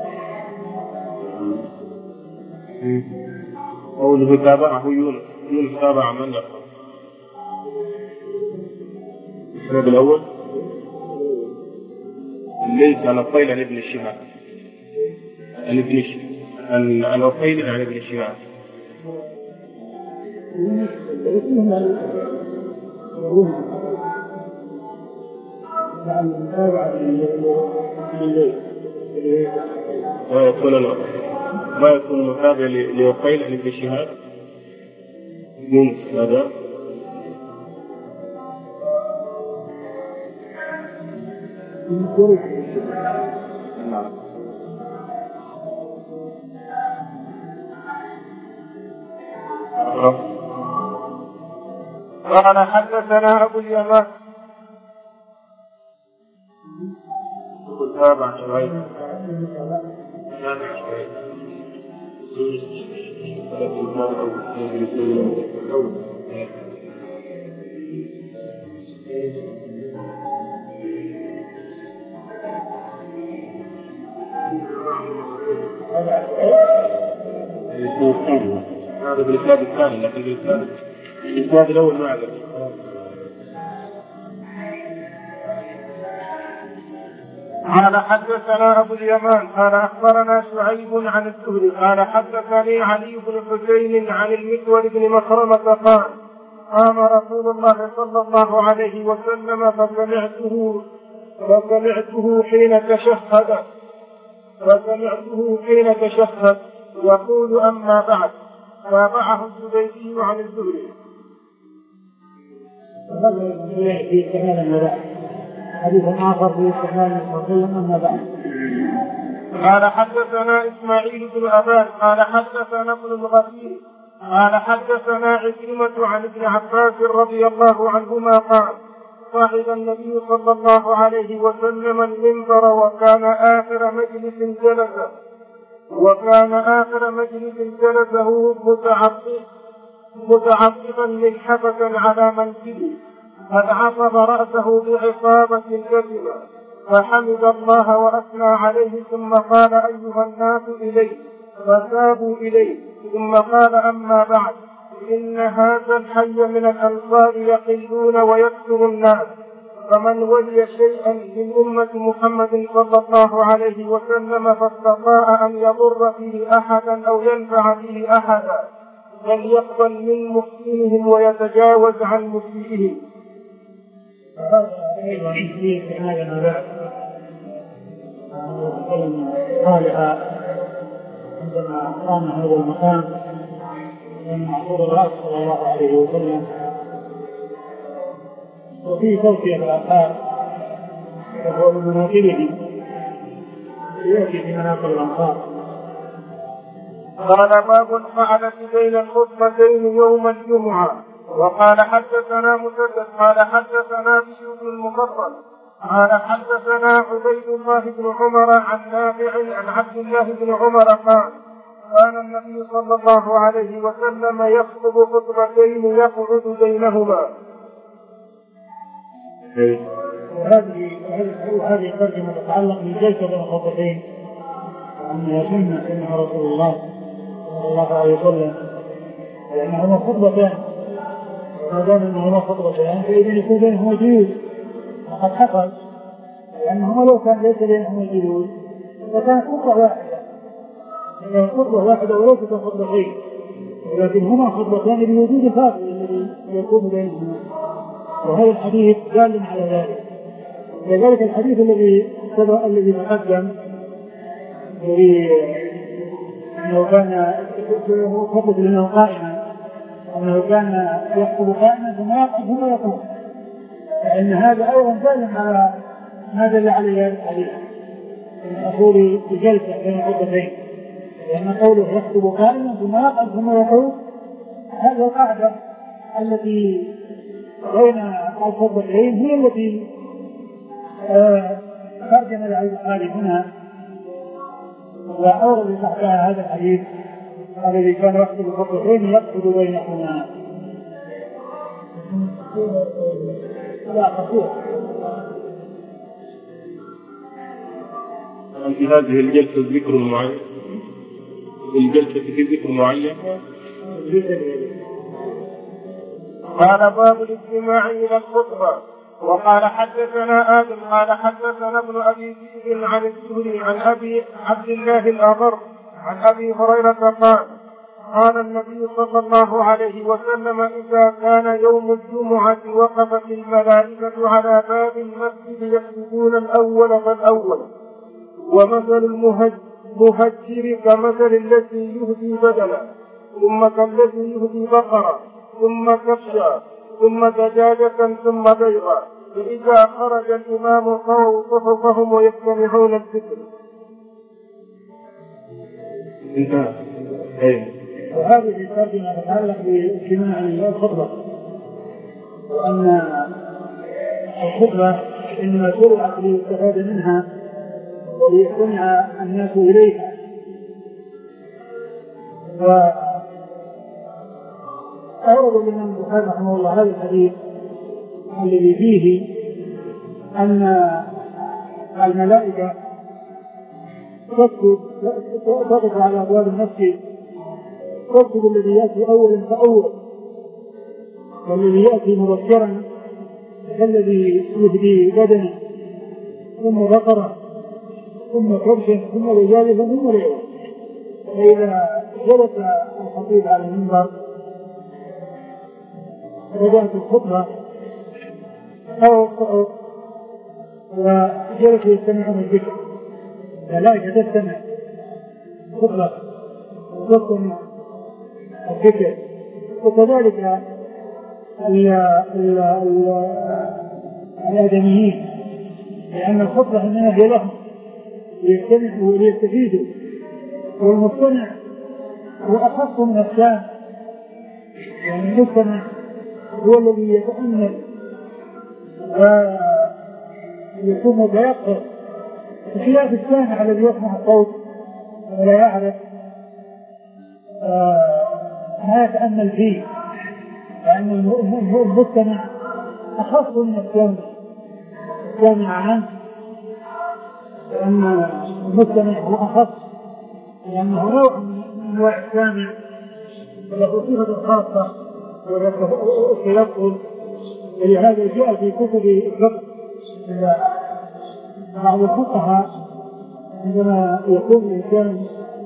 قوله تابعه يونس، يونس تابع من يقرأ السبب الأول ليس عن الطيل عن ابن الشهاب عن ابن الشهاب عن الطيل عن ابن الشهاب. ما يكون ما يكون متابع لوقيل عن ابن شهاب يونس هذا قال حدثنا أبو اليمان تابع شعيب هذا بالإسناد الثاني، لكن بالإسناد الأول ما أعرف. قال حدثنا أبو اليمان قال أخبرنا شعيب عن الزهري قال حدثني علي بن حسين عن المسور بن مخرمة قال قام رسول الله صلى الله عليه وسلم فسمعته فسمعته حين تشهد فسمعته حين تشهد يقول أما بعد. تابعه الزبيدي عن الزهري. في كمال النبأ حديث آخر في كمال الرسول أما بعد. قال حدثنا إسماعيل بن أبان قال حدثنا ابن الغفير قال حدثنا عكرمة عن ابن عباس رضي الله عنهما قال صعد النبي صلى الله عليه وسلم المنبر وكان آخر مجلس جلس وكان آخر مجلس جلسه متعطفا ملحفة على منكبه قد عصب رأسه بعصابة الجبل فحمد الله وأثنى عليه ثم قال أيها الناس إليه فسابوا إليه ثم قال أما بعد إن هذا الحي من الأنصار يقلون ويكثر الناس فمن ولي شيئا من أمة محمد صلى الله عليه وسلم فاستطاع أن يضر فيه أحدا أو ينفع فيه أحدا فليقبل من محسنهم ويتجاوز عن مسيئهم. هذا أيضا في هذا النبأ قالها عندما قام هذا المقام من معصور الرأس صلى الله عليه وسلم وفي توفية الآثار وهو من مناقبه يأتي في مناقب الأنصار. قال باب الفعلة بين الخطبتين يوم الجمعة. وقال حدثنا مسدد قال حدثنا بشر بن المفضل قال حدثنا عبيد الله بن عمر عن نافع عن عبد الله بن عمر قال كان النبي صلى الله عليه وسلم يخطب خطبتين يقعد بينهما. هذه هذه الترجمة تتعلق بالجلسة بين الخطبتين، أنها سنة سنة رسول الله صلى الله عليه وسلم، لأنهما خطبتان، ما دام أنهما خطبتان فإذا يكون بينهما جلوس، وقد حصل لأنهما لو كان ليس بينهما جلوس فكان خطبة واحدة، هي خطبة واحدة وليست خطبتين، ولكن هما خطبتان بوجود الفاصل الذي يكون بينهما، وهذا الحديث دال على ذلك. لذلك الحديث الذي الذي تقدم الذي أنه كان خطب لأنه قائما، أنه كان يخطب قائما ثم يقعد ثم يقوم، فإن هذا أيضا دال على ما دل عليه هذا الحديث من أصول الجلسة بين الخطبتين، لأن قوله يخطب قائما ثم يقعد ثم يقوم هذه القاعدة التي بين الخطبتين هي التي ترجم البخاري هنا وأورد تحتها هذا الحديث الذي كان يخطب الخطبتين يقعد بينهما. لا قصير. في هذه الجلسة ذكر معين، الجلسة في ذكر معين. قال باب الاجتماع إلى الخطبة. وقال حدثنا آدم قال حدثنا ابن أبي ذئب عن الزهري عن أبي عبد الله الأغر عن أبي هريرة قال قال النبي صلى الله عليه وسلم إذا كان يوم الجمعة وقفت الملائكة على باب المسجد يسجدون الأول فالأول، ومثل المهجر كمثل الذي يهدي بدلا، ثم كالذي يهدي بقرة، ثم كبشا، ثم دجاجة، ثم بيضا، فإذا خرج الإمام طووا صفوفهم ويستمعون الذكر. وهذه الترجمة تتعلق باجتماع الخطبة، وأن الخطبة إنما شرعت ليستفاد منها وليستمع الناس إليها. وأورد الإمام البخاري رحمه الله هذا الحديث الذي فيه أن الملائكة تقف على أبواب المسجد، تكتب الذي يأتي أولا فأول، والذي يأتي مبكرا كالذي يهدي بدنا، ثم بقرة، ثم كبشا، ثم دجاجة، ثم ليلة. فإذا جلس الخطيب على المنبر بدأت الخطبة أو الصعود وجلس يستمعون الذكر، الملائكة تستمع خطبة وتستمع الذكر. وكذلك الآدميين، لأن الخطبة إنما هي لهم ليستمعوا وليستفيدوا، والمستمع هو أخص من السامع، يعني المستمع هو الذي يتأمل ويكون متيقظ، بخلاف السامع الذي يسمع الصوت ولا يعرف ما يتأمل فيه، لأن المستمع أخص من السامع. السامع عنه لأن المستمع هو أخص، لأنه نوع من أنواع السامع له صفة خاصة ويلقل، ولهذا جاء في كتب الفقه بعض الفقهاء عندما يكون الإنسان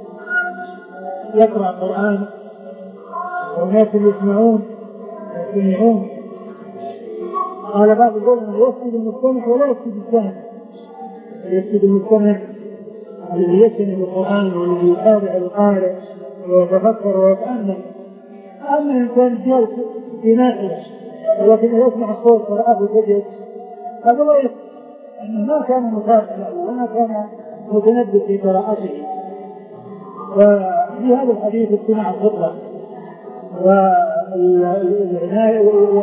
يقرأ القرآن والناس يسمعون يسمعون قال بعض العلماء يسجد المستمع ولا يسجد السامع، يسجد المستمع الذي يسمع القرآن والذي يتابع القارئ ويتفكر ويتأمل. أما الإنسان جالس في ناحية ولكنه يسمع الصوت فرآه سجد، هذا لا يسمع، أنه ما كان متابع له وما كان متندد في قراءته. وفي هذا الحديث اجتماع الخطبة والعناية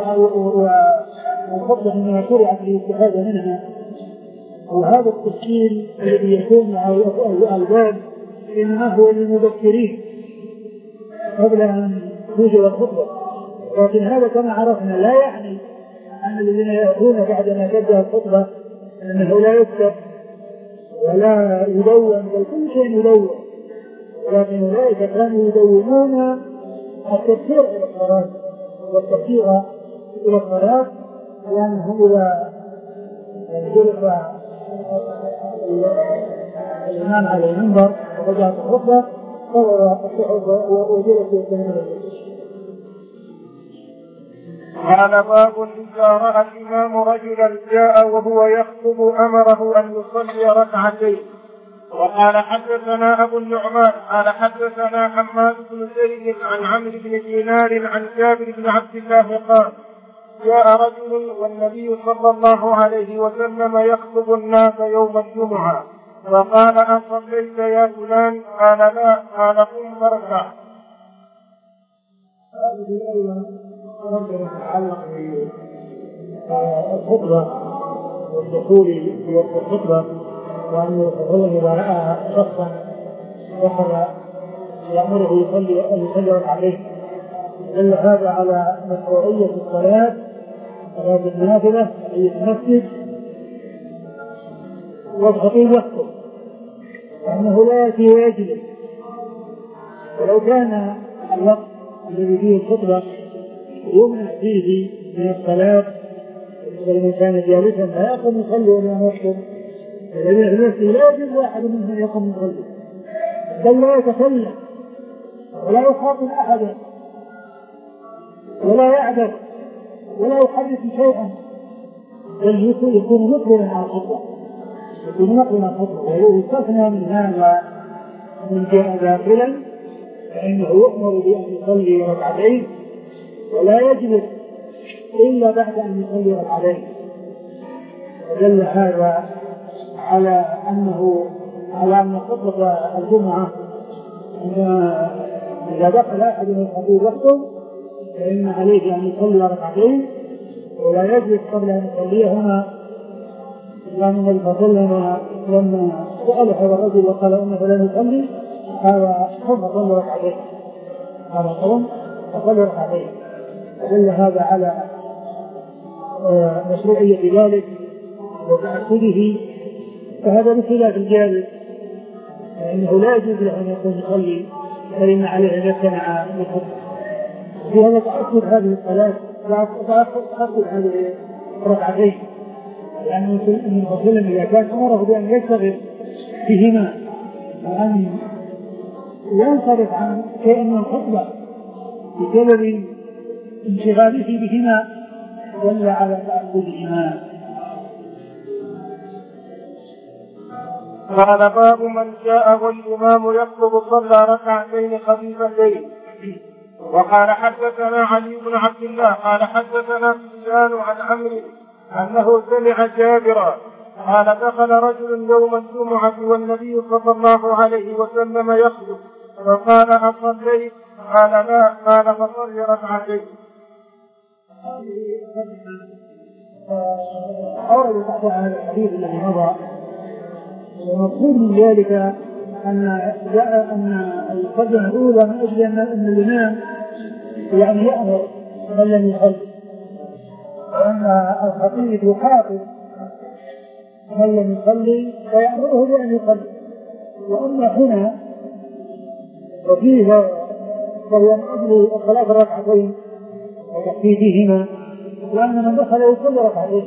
والخطبة انها شرعت للاستفادة منها، وهذا التفصيل الذي يكون مع الباب انما هو للمذكرين قبل ان توجد الخطبة. لكن هذا كما عرفنا لا يعني ان الذين يأتون بعد ما تبدأ الخطبة انه لا يكتب ولا يدون، بل كل شيء يدون، ولكن أولئك كانوا يدونون التفسير إلى الصلاة والتفسير إلى الصلاة، لأنهم إذا جلس الإمام على المنبر وبدأت الخطبة صور الصحف وجلس يستمر. قال باب إذا رأى الإمام رجلا جاء وهو يخطب أمره أن يصلي ركعتين. وقال حدثنا أبو النعمان قال حدثنا حماد بن زيد عن عمرو بن دينار عن جابر بن عبد الله قال جاء رجل والنبي صلى الله عليه وسلم يخطب الناس يوم الجمعة وقال أصليت يا فلان؟ قال لا. قال قم فاركع. هذه أيضا ربنا تتعلق بالخطبة والدخول في وقت الخطبة، وأن الرجل إذا رأى شخصا دخل يأمره يصلي أن يصلي ركعتين، دل هذا على مشروعية الصلاة صلاة النافلة في المسجد والخطيب يخطب، لأنه لا يأتي ويجلس. ولو كان الوقت الذي فيه الخطبة يمنع فيه من الصلاة فإن كان جالسا لا يقوم يصلي ولا يخطب، الذين في المسجد لا يجوز واحد منهم يقوم يصلي، بل لا يتكلم ولا يخاطب أحدا ولا يعبث ولا يحرك شيئا، بل يكون مقبلا على الخطبة، يكون مقبلا على الخطبة. ويستثنى من هذا من جاء داخلا فإنه يؤمر بأن يصلي ركعتين ولا يجلس إلا بعد أن يصلي ركعتين. ودل هذا على أنه على أن خطبة الجمعة إذا دخل أحد من الخطيب يخطب فإن عليه أن يصلي ركعتين ولا يجلس قبل أن يصليهما، لأن النبي صلى الله عليه وسلم لما سأل هذا الرجل وقال إنه لم يصلي هذا قم فصلي ركعتين، هذا قم فصلي ركعتين. دل هذا على مشروعية ذلك وتأكده، فهذا بخلاف الجالس فإنه لا يجوز له أن يكون يصلي فإن عليه أن يستمع للخطبة. في هذا تأكد هذه الصلاة تأكد هذه الركعتين، لأن النبي صلى الله عليه وسلم إذا كان أمره بأن يشتغل بهما وأن ينصرف عن شيء من الخطبة بسبب انشغاله بهما دل على تأكدهما. قال باب من جاء والإمام يخطب صلى ركعتين خفيفتين. وقال حدثنا علي بن عبد الله قال حدثنا سفيان عن عمرو أنه سمع جابرا قال دخل رجل يوم الجمعة والنبي صلى الله عليه وسلم يخطب فقال أصليت؟ قال لا. قال فصل ركعتين. أورد تحت هذا الحديث الذي مضى، والمقصود من ذلك أن جاء أن القدم الأولى من أجل أن الإمام يعني يأمر من لم يصلي، وأن الخطيب يخاطب من لم يصلي فيأمره بأن يصلي. وأما هنا وفيه فهو من أجل الصلاة الركعتين وتخفيفهما، لأن من دخل يصلي ركعتين،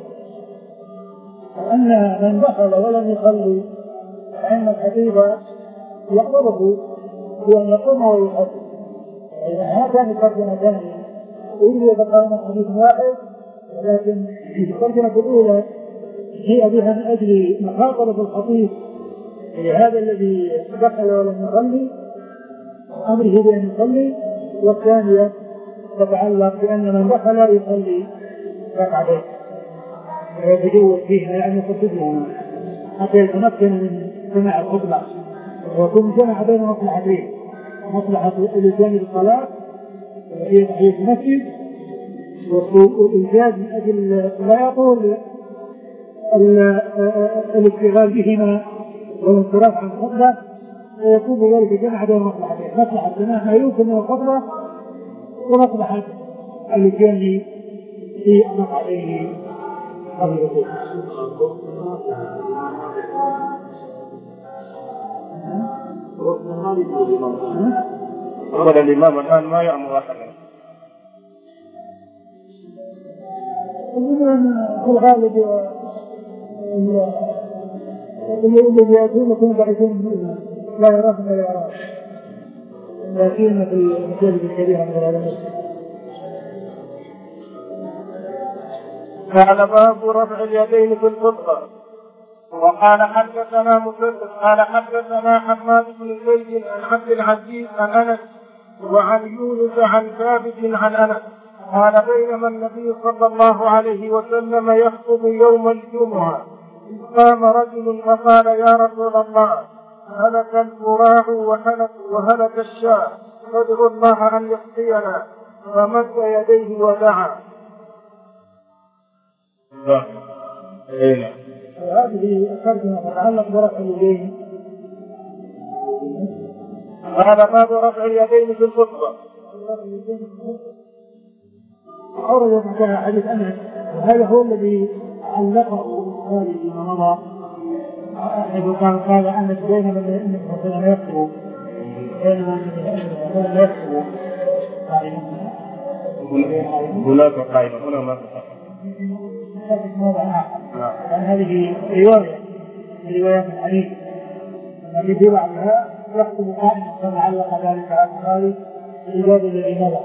وأن من دخل ولم يصلي فإن الخطيب يأمره بأن يقوم ويصلي. إذا هذا مقدمتان إلا يتقام حديث واحد، ولكن في المقدمة الأولى جاء بها من أجل مخاطبة الخطيب لهذا الذي دخل ولم يصلي أمره بأن يصلي، والثانية تتعلق بأن من دخل يصلي ركعتين ويتجوز فيها يعني يخففهما حتى يتمكن من سمع الخطبة، ويكون جمع بين مصلحتين: مصلحة الإتيان بالصلاة وهي تحية المسجد، والإيجاز من أجل لا يطول الاشتغال بهما والانصراف عن الخطبة، ويكون بذلك جمع بين مصلحتين: مصلحة سماع ما يمكن من الخطبة ومصلحة الإتيان في مقعديه قبل الوصول. أولا الإمام الآن ما يأمر أحدا. في الغالب الذي يأتون يكون بعيدون لا يراهم ولا يراهم، لكن في المساجد الكبيرة من العلماء. قال باب رفع اليدين في الخطبة. وقال حدثنا مسدد قال حدثنا حماد بن زيد عن عبد العزيز عن انس وعن يونس عن ثابت عن انس قال بينما النبي صلى الله عليه وسلم يخطب يوم الجمعة قام رجل فقال يا رسول الله هلك الفراع وهلك, وهلك الشاة فادعوا الله أن يسقينا، فمد يديه ودعا. هذه الترجمة تتعلق برفع اليدين. هذا باب رفع اليدين في الخطبة. أورد مكان حديث أنس، وهذا هو الذي علقه البخاري فيما مضى، حيث كان قال أنس بينما النبي صلى الله عليه وسلم يخطب بينما النبي صلى الله عليه وسلم يخطب هناك قائمة هنا ما لأن هذه رواية رواية الحديث التي في بعضها يخطب قائما كما علق ذلك على البخاري في باب الذي مضى.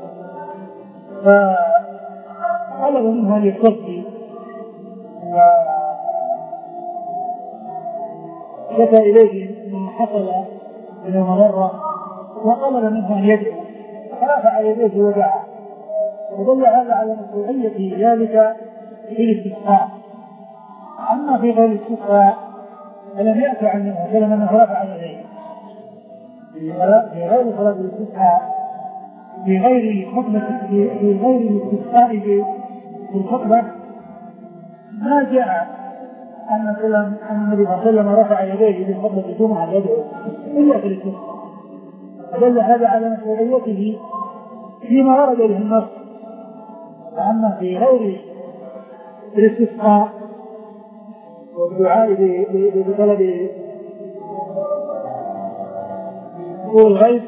فطلب منه أن يستفتي وشكى إليه ما حصل يوم مرة وطلب منه أن يدعو، فرفع يديه ودعا، ودل هذا على مشروعية ذلك في الاستسقاء. أما في غير الاستسقاء فلم يأتي عن النبي صلى الله عليه وسلم أنه رفع يديه في غير صلاة الاستسقاء، في غير خطبة في غير الاستسقاء في الخطبة ما جاء أن النبي صلى الله عليه وسلم رفع يديه في خطبة الجمعة يدعو إلا في الاستسقاء، فدل هذا على مشروعيته فيما ورد به النص. وأما في غير الاستسقاء والدعاء بطلب طول الغيث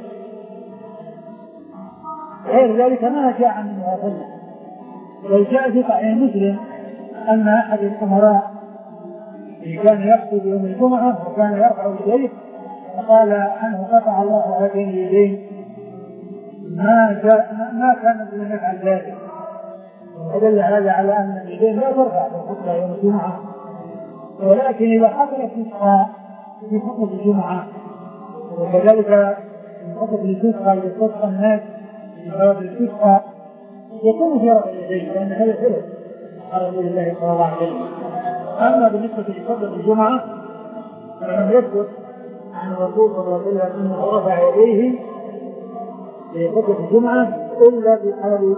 غير ذلك ما جاء عن النبي صلى الله عليه وسلم. بل جاء في صحيح مسلم أن أحد الأمراء كان يخطب يوم الجمعة وكان يرفع يديه فقال عنه قطع الله هاتين اليدين، ما جاء ما كان لم يفعل ذلك، ودل هذا على أن اليدين لا ترفع في خطبة يوم الجمعة، ولكن إذا حصلت نسخة في خطبة الجمعة وكذلك في خطبة الاستسقاء إذا استسقى الناس في صلاة الاستسقاء يكون في رفع اليدين لأن هذا حرص على رسول الله صلى الله عليه وسلم. أما بالنسبة لخطبة الجمعة فلم يثبت عن الرسول صلى الله عليه وسلم أنه رفع يديه في خطبة الجمعة إلا في حال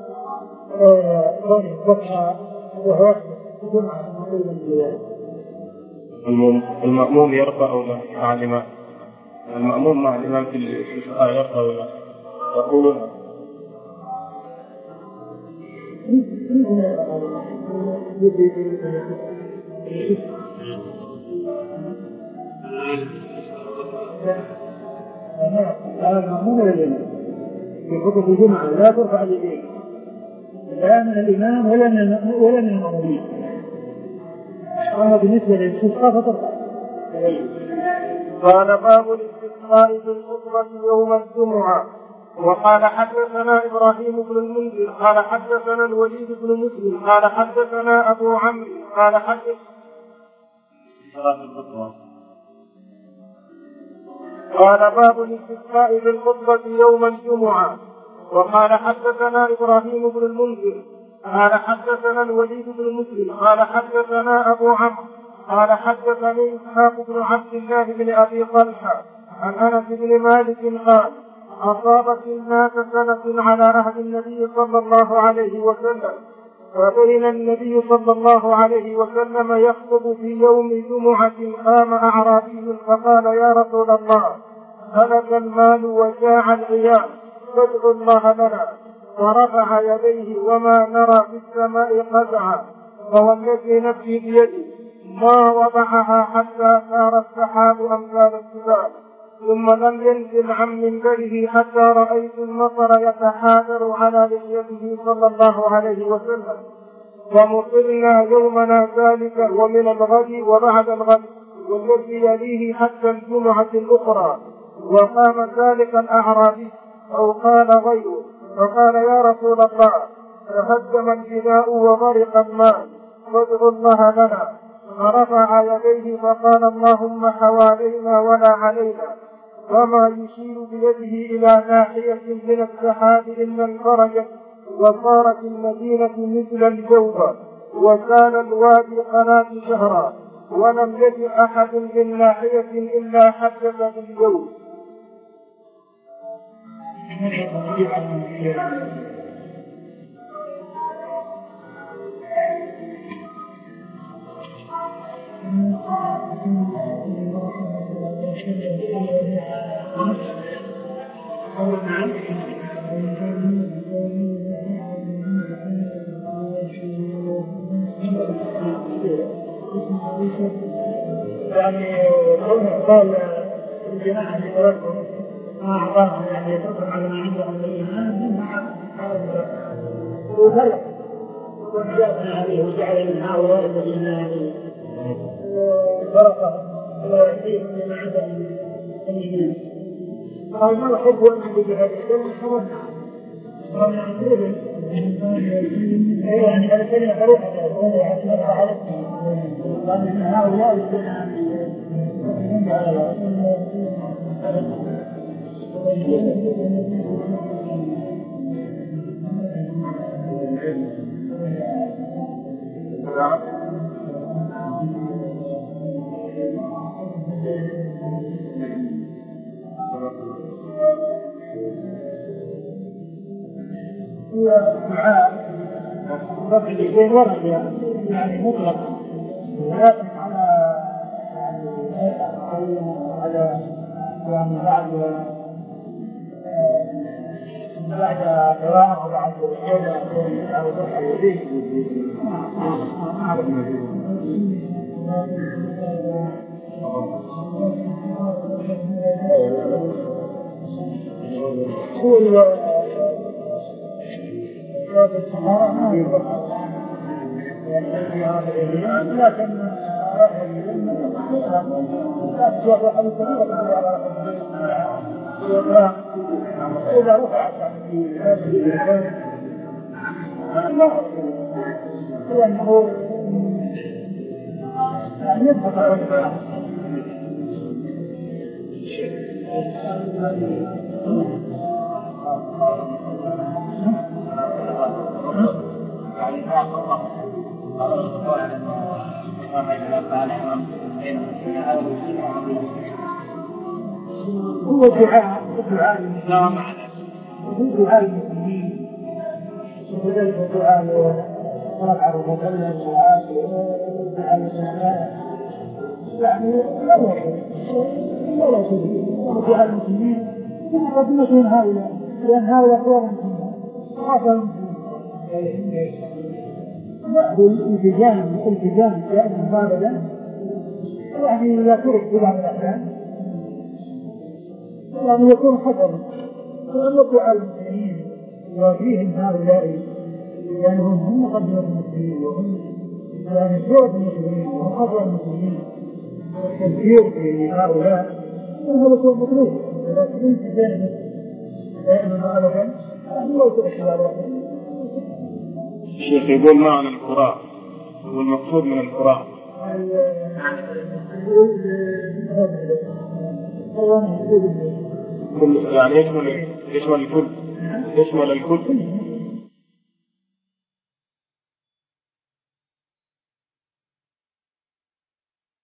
كونه فتحة وهو الجمعة مقيما بذلك. المأموم يرفع مع الإمام، المأموم مع الإمام في الاستسقاء يرفع ولا يقولون المأموم في خطبة الجمعة لا ترفع اليدين لا من الإمام ولا من ولا من المأمومين. أما بالنسبة للاستسقاء فترفع. قال باب الاستسقاء في الخطبة يوم الجمعة. وقال حدثنا إبراهيم بن المنذر قال حدثنا الوليد بن مسلم قال حدثنا أبو عمرو قال حدث قال باب الاستسقاء في الخطبة يوم الجمعة. وقال حدثنا إبراهيم بن المنذر قال حدثنا الوليد بن مسلم قال حدثنا أبو عمرو قال حدثني إسحاق بن عبد الله بن أبي طلحة عن أنس بن مالك قال أصابت الناس سنة على عهد النبي صلى الله عليه وسلم، فبين النبي صلى الله عليه وسلم يخطب في يوم جمعة قام أعرابي فقال يا رسول الله هلك المال وجاع العيال فادعوا الله لنا، ورفع يديه وما نرى في السماء قزعا، فوالذي نفسي بيده ما وضعها حتى صار السحاب أمثال الجبال، ثم لم ينزل عن منبره حتى رأيت المطر يتحاذر على لحيته صلى الله عليه وسلم، ومطرنا يومنا ذلك ومن الغد وبعد الغد والذي يليه حتى الجمعة الأخرى. وقام ذلك الأعرابي أو قال غيره فقال يا رسول الله تهدم البناء وغرق الماء فادعوا الله لنا، فرفع يديه فقال اللهم حوالينا ولا علينا، وما يشير بيده إلى ناحية من السحاب إلا انفرجت وصارت المدينة مثل الجوبة وكان الوادي قناة شهرا، ولم يجد أحد من ناحية إلا حدث بالجوب. يعني قال الجماعة اللي تركوا ما أعطاهم يعني يتركوا على ما عندهم من الإيمان وفرق وجاءنا عليه وجعل من هؤلاء الذين يعني فرق ويأتيهم لما عندهم من الإيمان. قال ما الحب وأنه بهذا الكلام خرج ومن عقوله يعني هذا كلمة فريحة وهو يعتمد على قال إن هؤلاء الذين الدعاء رفع اليدين ورد يعني مطلق ولكن على على يعني بعد بعد قراءة وبعد الشهادة أو رفع اليدين ما أعرف هو الصحراء ما يبقى لكن لا تجوز أحد كبيرة إذا رفعت عن لأنه يعني يبقى هو دعاء دعاء الإسلام هو دعاء المسلمين وكذلك دعاء رفع المكلم ودعاء الإسلام يعني لا يوجد ولا يوجد دعاء المسلمين مقدمة من هؤلاء لأن هؤلاء أخوان المسلمين خاصة المسلمين نأخذ التزام التزام الشأن مباردا يعني لا ترك في بعض الأحيان يعني يكون خطرا وأن يقع المسلمين وفيهم هؤلاء لأنهم هم مقدمة المسلمين وهم يعني شعب المسلمين وهم أفضل المسلمين والتذكير في هؤلاء وهذا يكون مطلوب ولكن التزام دائما أبدا هو يتأكد على الرحمن. الشيخ يقول معنى القرآن والمقصود من القرآن يعني يشمل يشمل الكل يشمل الكل